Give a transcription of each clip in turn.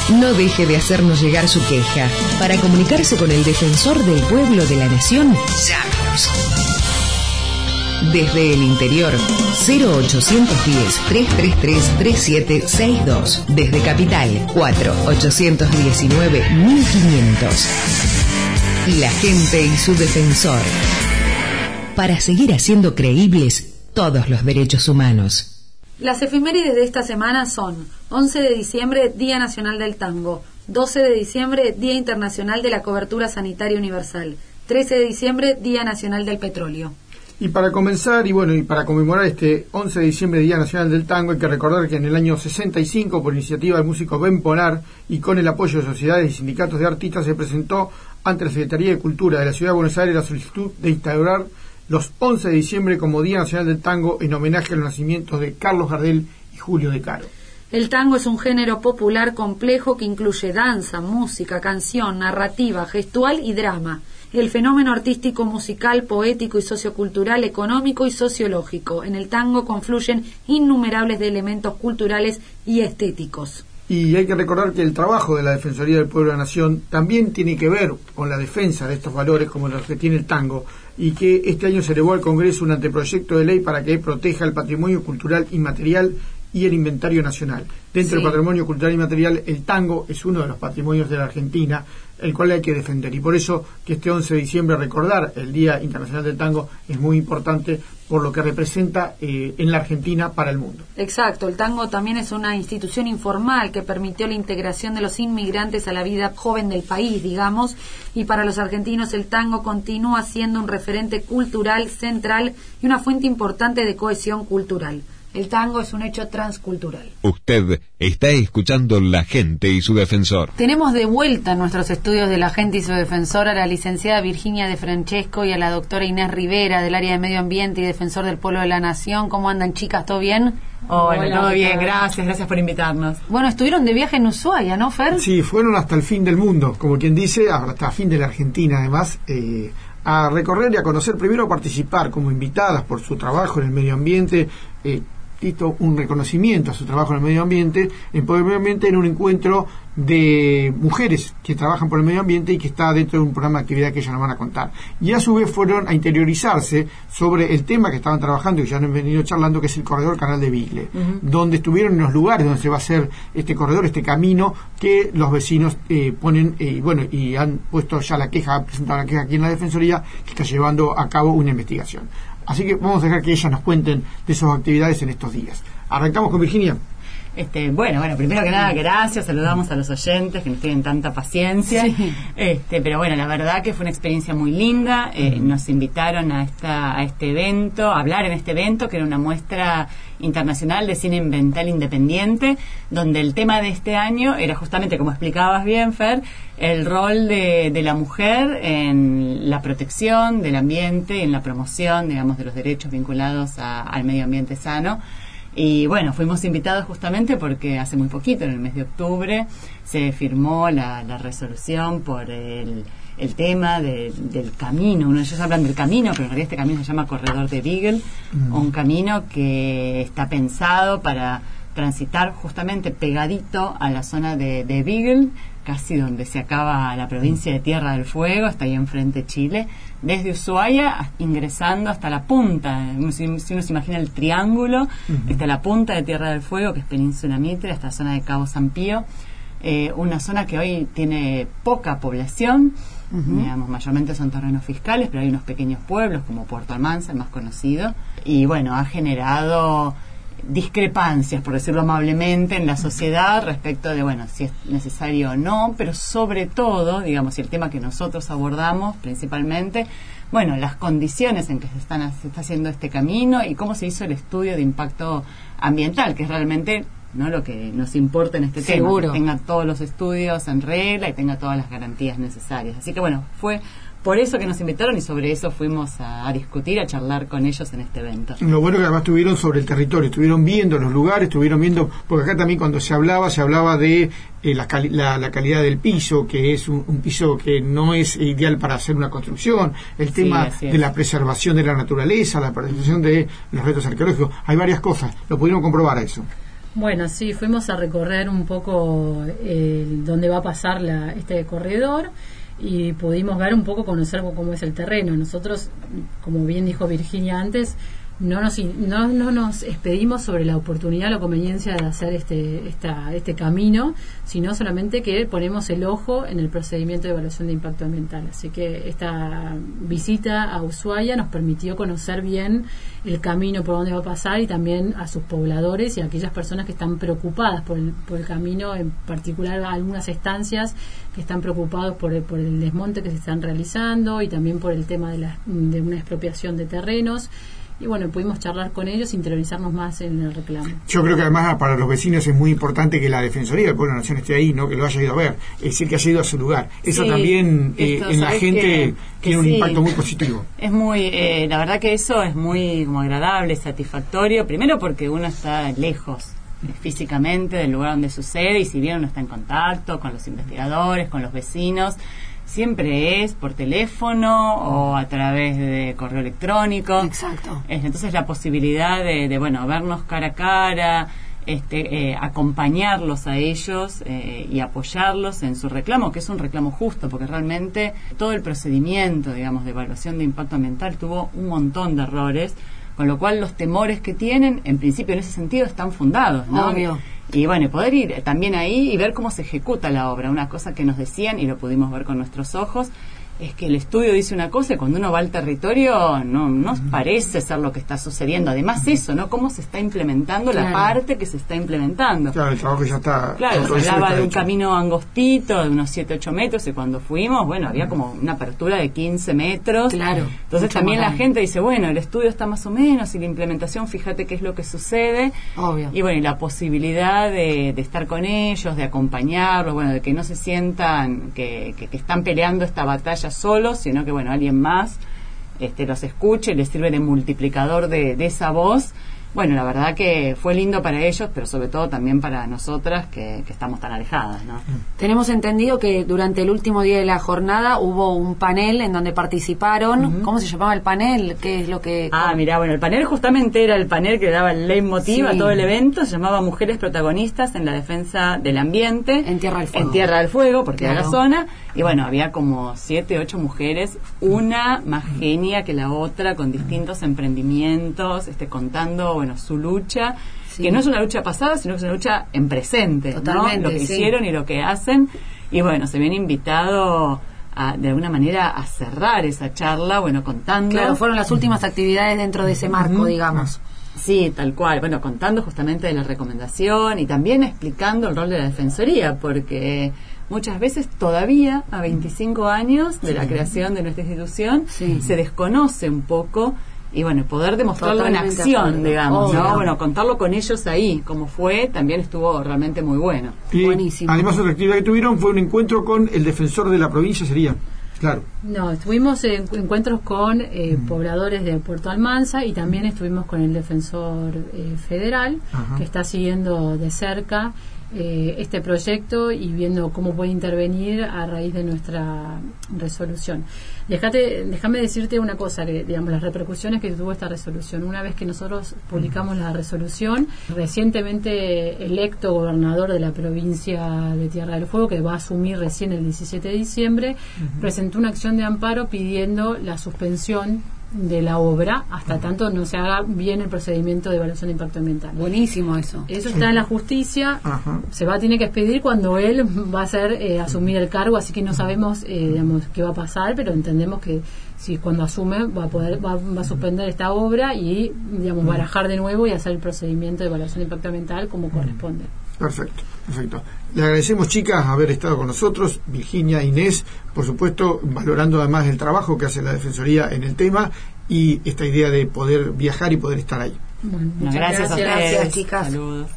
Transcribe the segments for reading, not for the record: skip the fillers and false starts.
no deje de hacernos llegar su queja. Para comunicarse con el defensor del pueblo de la nación, llámenos. Desde el interior, 0810-333-3762. Desde Capital, 4-819-1500. La gente y su defensor. Para seguir haciendo creíbles todos los derechos humanos. Las efemérides de esta semana son 11 de diciembre, Día Nacional del Tango; 12 de diciembre, Día Internacional de la Cobertura Sanitaria Universal; 13 de diciembre, Día Nacional del Petróleo. Y para comenzar, y para conmemorar este 11 de diciembre, Día Nacional del Tango, hay que recordar que en el año 65, por iniciativa del músico Ben Polar y con el apoyo de sociedades y sindicatos de artistas, se presentó ante la Secretaría de Cultura de la Ciudad de Buenos Aires la solicitud de instaurar los 11 de diciembre como Día Nacional del Tango en homenaje a los nacimientos de Carlos Gardel y Julio De Caro. El tango es un género popular complejo que incluye danza, música, canción, narrativa, gestual y drama. El fenómeno artístico, musical, poético y sociocultural, económico y sociológico. En el tango confluyen innumerables de elementos culturales y estéticos. Y hay que recordar que el trabajo de la Defensoría del Pueblo de la Nación también tiene que ver con la defensa de estos valores como los que tiene el tango, y que este año se elevó al Congreso un anteproyecto de ley para que proteja el patrimonio cultural inmaterial y el inventario nacional. Dentro del patrimonio cultural inmaterial, el tango es uno de los patrimonios de la Argentina, el cual hay que defender. Y por eso que este 11 de diciembre recordar el Día Internacional del Tango es muy importante por lo que representa en la Argentina para el mundo. Exacto, el tango también es una institución informal que permitió la integración de los inmigrantes a la vida joven del país, digamos, y para los argentinos el tango continúa siendo un referente cultural central y una fuente importante de cohesión cultural. El tango es un hecho transcultural. Usted está escuchando La Gente y su Defensor. Tenemos de vuelta en nuestros estudios de La Gente y su Defensor a la licenciada Virginia de Francesco y a la doctora Inés Rivera del área de Medio Ambiente y Defensor del Pueblo de la Nación. ¿Cómo andan, chicas? ¿Todo bien? Hola, todo bien, gracias por invitarnos. Bueno, estuvieron de viaje en Ushuaia, ¿no, Fer? Sí, fueron hasta el fin del mundo, como quien dice, hasta el fin de la Argentina, además, a recorrer y a conocer, primero a participar como invitadas por su trabajo en el medio ambiente, un reconocimiento a su trabajo en el medio ambiente, en un encuentro de mujeres que trabajan por el medio ambiente y que está dentro de un programa de actividad que ellas nos van a contar. Y a su vez fueron a interiorizarse sobre el tema que estaban trabajando y que ya han venido charlando, que es el corredor Canal de Beagle, donde estuvieron en los lugares donde se va a hacer este corredor, este camino que los vecinos ponen, y han puesto ya la queja, han presentado la queja aquí en la Defensoría, que está llevando a cabo una investigación. Así que vamos a dejar que ellas nos cuenten de sus actividades en estos días. Arrancamos con Virginia. Bueno, primero que nada, gracias, saludamos a los oyentes que nos tienen tanta paciencia. Sí. Pero bueno, la verdad que fue una experiencia muy linda. Nos invitaron a este evento, a hablar en este evento, que era una muestra internacional de cine ambiental independiente, donde el tema de este año era justamente, como explicabas bien, Fer, el rol de la mujer en la protección del ambiente y en la promoción, digamos, de los derechos vinculados al medio ambiente sano. Y bueno, fuimos invitados justamente porque hace muy poquito, en el mes de octubre, se firmó la resolución por el tema del camino. Ellos hablan del camino, pero en realidad este camino se llama Corredor de Beagle, un camino que está pensado para transitar justamente pegadito a la zona de Beagle, casi donde se acaba la provincia de Tierra del Fuego, hasta ahí enfrente Chile, desde Ushuaia ingresando hasta la punta, si uno se imagina el triángulo, hasta la punta de Tierra del Fuego, que es Península Mitre, hasta la zona de Cabo San Pío, una zona que hoy tiene poca población, digamos, mayormente son terrenos fiscales, pero hay unos pequeños pueblos como Puerto Almanza, el más conocido, y bueno, ha generado discrepancias, por decirlo amablemente, en la sociedad respecto de, si es necesario o no, pero sobre todo, digamos, y el tema que nosotros abordamos principalmente, las condiciones en que se está haciendo este camino y cómo se hizo el estudio de impacto ambiental, que es realmente lo que nos importa en este tema, que tenga todos los estudios en regla y tenga todas las garantías necesarias. Así que fue por eso que nos invitaron y sobre eso fuimos a discutir, a charlar con ellos en este evento. Lo bueno que además estuvieron sobre el territorio, estuvieron viendo los lugares, estuvieron viendo, porque acá también cuando se hablaba de la calidad del piso, que es un piso que no es ideal para hacer una construcción, el tema de la preservación de la naturaleza, la preservación de los restos arqueológicos, hay varias cosas, lo pudieron comprobar a eso. Bueno, sí, fuimos a recorrer un poco dónde va a pasar este corredor y pudimos ver un poco, conocer cómo es el terreno. Nosotros, como bien dijo Virginia antes, no nos expedimos sobre la oportunidad, la conveniencia de hacer este camino, sino solamente que ponemos el ojo en el procedimiento de evaluación de impacto ambiental. Así que esta visita a Ushuaia nos permitió conocer bien el camino por donde va a pasar y también a sus pobladores y a aquellas personas que están preocupadas por el camino, en particular algunas estancias que están preocupados por el desmonte que se están realizando y también por el tema de una expropiación de terrenos. Y bueno, pudimos charlar con ellos, interiorizarnos más en el reclamo. Yo creo que además para los vecinos es muy importante que la Defensoría del Pueblo de la Nación esté ahí, ¿no? Que lo haya ido a ver, es decir, que haya ido a su lugar. Eso sí, también en la gente tiene un impacto muy positivo. Es muy, la verdad que eso es muy como agradable, satisfactorio, primero porque uno está lejos físicamente del lugar donde sucede y si bien uno está en contacto con los investigadores, con los vecinos, siempre es por teléfono o a través de correo electrónico. Exacto. Entonces la posibilidad de vernos cara a cara, acompañarlos a ellos y apoyarlos en su reclamo, que es un reclamo justo, porque realmente todo el procedimiento, digamos, de evaluación de impacto ambiental tuvo un montón de errores, con lo cual los temores que tienen, en principio en ese sentido, están fundados, ¿no? Obvio. Y bueno, poder ir también ahí y ver cómo se ejecuta la obra. Una cosa que nos decían, y lo pudimos ver con nuestros ojos, es que el estudio dice una cosa y cuando uno va al territorio no parece ser lo que está sucediendo. Además eso, ¿no? Cómo se está implementando la parte que se está implementando. Claro, el trabajo ya está... Claro, se hablaba de un camino angostito, de unos 7-8 metros, y cuando fuimos, bueno, había como una apertura de 15 metros. Claro. Entonces también la gente dice, bueno, el estudio está más o menos, y la implementación, fíjate qué es lo que sucede. Obvio. Y bueno, y la posibilidad de estar con ellos, de acompañarlos, bueno, de que no se sientan que están peleando esta batalla solos, sino que bueno, alguien más los escuche y les sirve de multiplicador de esa voz. Bueno, la verdad que fue lindo para ellos, pero sobre todo también para nosotras que estamos tan alejadas, ¿no? Tenemos entendido que durante el último día de la jornada hubo un panel en donde participaron. ¿Cómo se llamaba el panel? ¿Qué es lo que...? Mirá, bueno, el panel justamente era el panel que daba el leitmotiv a todo el evento. Se llamaba Mujeres Protagonistas en la Defensa del Ambiente. En Tierra del Fuego. En Tierra del Fuego, porque era la zona. Y bueno, había como 7, 8 mujeres, una más genia que la otra, con distintos emprendimientos, contando, bueno, su lucha, que no es una lucha pasada, sino que es una lucha en presente, totalmente, ¿no? Lo que hicieron y lo que hacen. Y bueno, se habían invitado de alguna manera a cerrar esa charla, bueno, contando. Claro, fueron las últimas actividades dentro de ese marco, digamos. Sí, tal cual. Bueno, contando justamente de la recomendación y también explicando el rol de la Defensoría, porque muchas veces todavía, a 25 años de la creación de nuestra institución, se desconoce un poco. Y bueno, poder demostrarlo en acción, digamos, ¿no? Bueno, contarlo con ellos ahí, como fue, también estuvo realmente muy bueno. Y buenísimo. Además, otra actividad que tuvieron fue un encuentro con el defensor de la provincia, sería. Claro. No, estuvimos en encuentros con pobladores de Puerto Almanza y también estuvimos con el defensor federal, que está siguiendo de cerca este proyecto y viendo cómo puede intervenir a raíz de nuestra resolución. Déjame decirte una cosa, que digamos las repercusiones que tuvo esta resolución. Una vez que nosotros publicamos la resolución, recientemente electo gobernador de la provincia de Tierra del Fuego, que va a asumir recién el 17 de diciembre, presentó una acción de amparo pidiendo la suspensión de la obra hasta tanto no se haga bien el procedimiento de evaluación de impacto ambiental. Buenísimo eso. Eso está en la justicia. Se va a tener que expedir cuando él va a ser asumir el cargo, así que no sabemos digamos qué va a pasar, pero entendemos que si cuando asume va a suspender esta obra y digamos barajar de nuevo y hacer el procedimiento de evaluación de impacto ambiental como corresponde. Perfecto. Le agradecemos, chicas, haber estado con nosotros, Virginia, Inés, por supuesto, valorando además el trabajo que hace la Defensoría en el tema y esta idea de poder viajar y poder estar ahí. Bueno, muchas gracias a ustedes. Gracias, chicas. Saludos.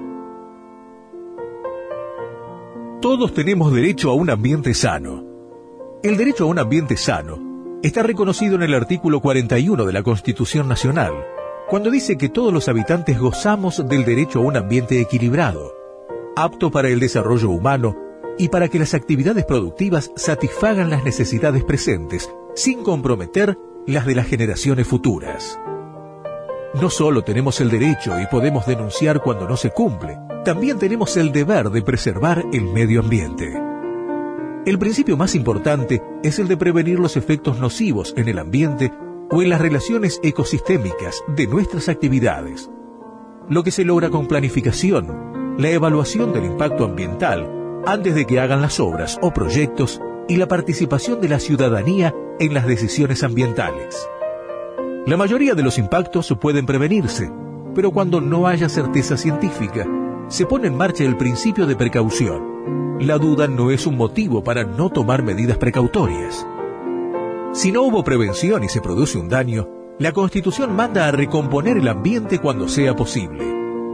Todos tenemos derecho a un ambiente sano. El derecho a un ambiente sano está reconocido en el artículo 41 de la Constitución Nacional, cuando dice que todos los habitantes gozamos del derecho a un ambiente equilibrado, apto para el desarrollo humano y para que las actividades productivas satisfagan las necesidades presentes, sin comprometer las de las generaciones futuras. No solo tenemos el derecho y podemos denunciar cuando no se cumple, también tenemos el deber de preservar el medio ambiente. El principio más importante es el de prevenir los efectos nocivos en el ambiente o en las relaciones ecosistémicas de nuestras actividades. Lo que se logra con planificación, la evaluación del impacto ambiental antes de que hagan las obras o proyectos y la participación de la ciudadanía en las decisiones ambientales. La mayoría de los impactos pueden prevenirse, pero cuando no haya certeza científica, se pone en marcha el principio de precaución. La duda no es un motivo para no tomar medidas precautorias. Si no hubo prevención y se produce un daño, la Constitución manda a recomponer el ambiente cuando sea posible.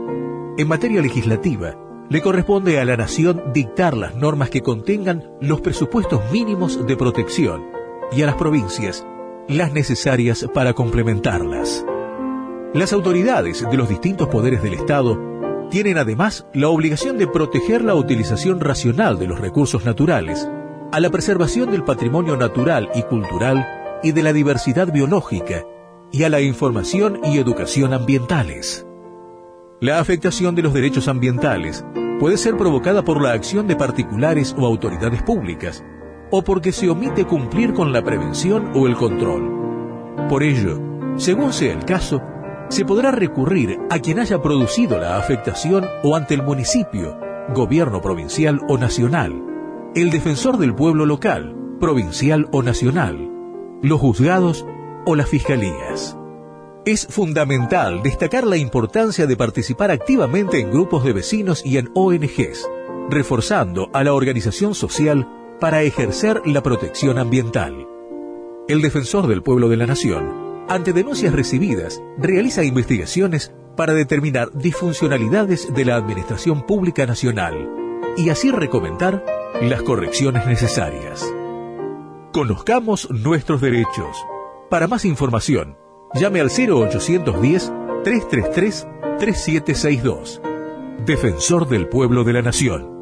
En materia legislativa, le corresponde a la Nación dictar las normas que contengan los presupuestos mínimos de protección y a las provincias las necesarias para complementarlas. Las autoridades de los distintos poderes del Estado tienen además la obligación de proteger la utilización racional de los recursos naturales, a la preservación del patrimonio natural y cultural y de la diversidad biológica, y a la información y educación ambientales. La afectación de los derechos ambientales puede ser provocada por la acción de particulares o autoridades públicas, o porque se omite cumplir con la prevención o el control. Por ello, según sea el caso, se podrá recurrir a quien haya producido la afectación o ante el municipio, gobierno provincial o nacional, el defensor del pueblo local, provincial o nacional, los juzgados o las fiscalías. Es fundamental destacar la importancia de participar activamente en grupos de vecinos y en ONGs, reforzando a la organización social para ejercer la protección ambiental. El defensor del pueblo de la nación, ante denuncias recibidas, realiza investigaciones para determinar disfuncionalidades de la administración pública nacional y así recomendar las correcciones necesarias. Conozcamos nuestros derechos. Para más información, llame al 0810-333-3762. Defensor del pueblo de la nación.